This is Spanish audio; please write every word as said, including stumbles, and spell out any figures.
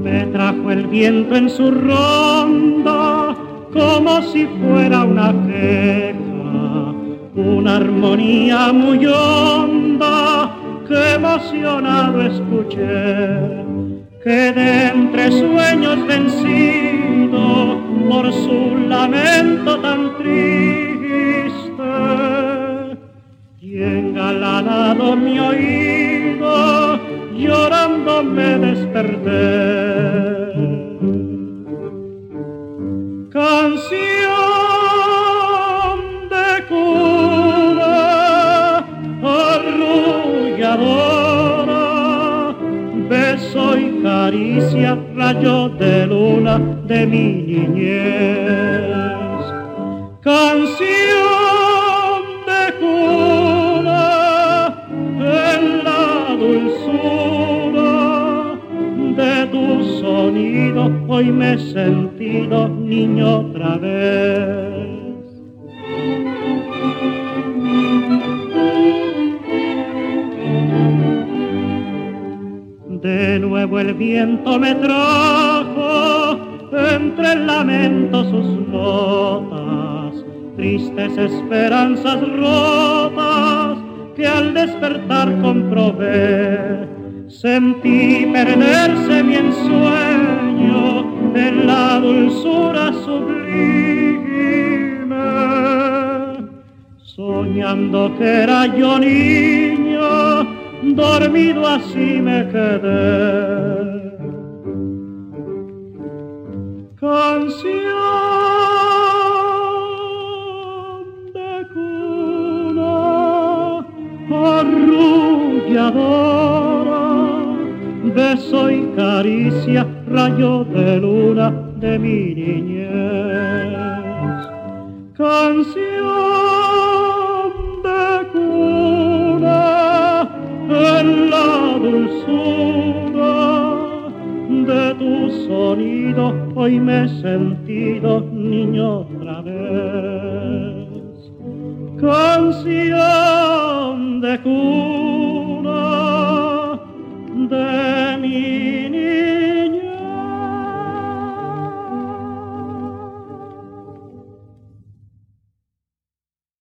Me trajo el viento en su ronda como si fuera una queja, una armonía muy honda que emocionado escuché. Quedé entre sueños vencido por su lamento tan triste y engalanado mi oído llorando me desperté. Canción de cuna arrulladora, beso y caricia, rayo de luna de mi niñez. Canción de cuna en la dulzura de tu sonido, hoy me he sentido niño otra vez. De nuevo el viento me trajo entre el lamento sus notas, tristes esperanzas rotas que al despertar comprobé. Sentí perderse mi ensueño en la dulzura sublime, soñando que era yo niño, dormido así me quedé. Canción de cuna arrulladora, beso y caricia, rayo de luna de mi niñez. Canción de cuna en la dulzura de tu sonido, hoy me he sentido niño otra vez. Canción de cuna